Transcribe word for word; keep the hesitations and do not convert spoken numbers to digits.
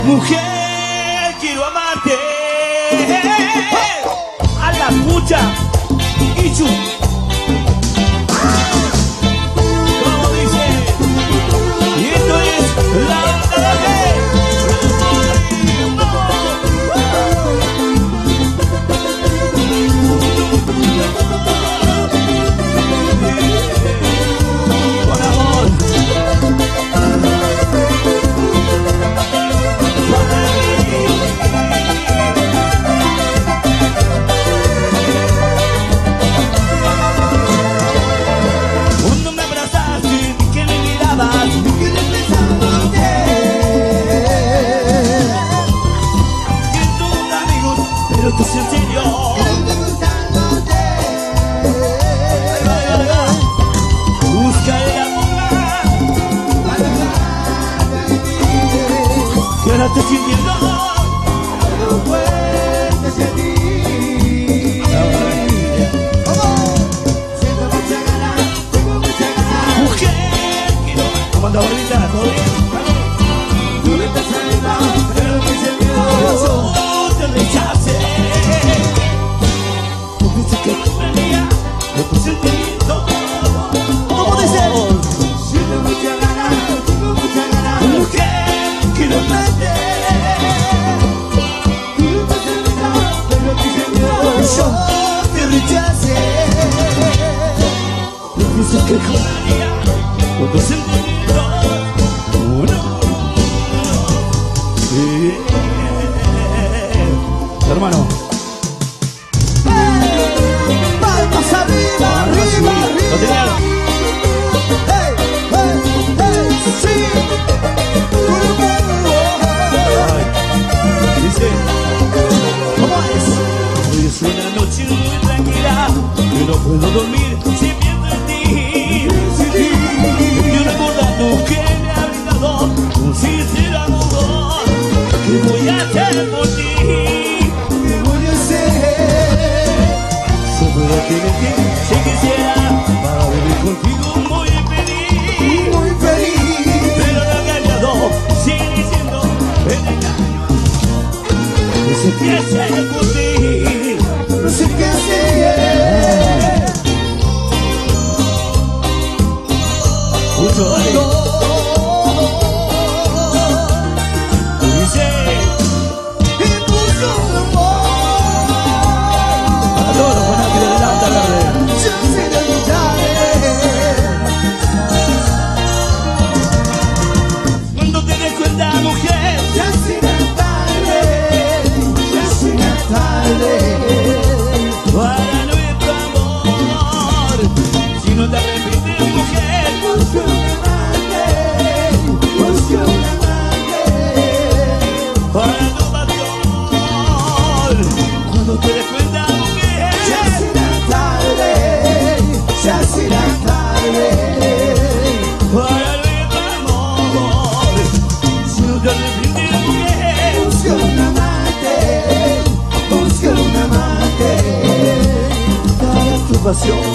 Mujer, quiero amarte. A la pucha. Ichu. Como dice. Y esto es la banda de con amor. Cuando me abrazaste, que me mirabas, que me pensándote. Que somos amigos, pero tú sí en serio. Busca el amor, que ahora te sintiendo. No puedes hacia ti. Siento mucha ganas, tengo mucha ganas. Mujer, quiero. ¿Cómo anda, Barbita? ¿Todo bien? Tú me estás saliendo, pero que se me dio. Yo te rechacé. Tú dices que tú venía de tu sentimiento. ¿Cómo dice? Siento mucha ganas, tengo mucha ganas. Mujer, quiero verte. Tú me estás saliendo, pero que se me dio. Yo te rechacé. Tú dices que juraría con tus sentimientos. Uno, uno. Hermano. Palmas arriba, arriba, Lo tenía. arriba. Hey, hey, hey, sí. Ay, dice. ¿Cómo es? Hoy es una noche muy tranquila, yo no puedo dormir si pienso en ti. Yo recordando que me ha brindado un sincero amor. ¿Qué voy a hacer por ti? ¿Qué voy a hacer? Seguro que me quieres, si quisiera, para vivir contigo muy feliz. Muy feliz. Pero no ha cambiado, sigue diciendo el engaño. No sé qué hacer por ti. No sé qué hacer. Mucho vale. Dice. Y busco un amor. A todos los fanáticos de la banda verde. Yo seré mi tarde. Cuando te des cuenta, mujer, Ya será tarde. Ya será tarde. para nuestro amor. Si no te arrepientes, mujer, Busco un amante. Busco un amante. para tu pasión. Cuando te des cuenta, Ya mujer, será tarde. Ya será tarde. para nuestro amor. Si no te arrepientes, mujer, Busco un amante. Busco un amante. para tu pasión.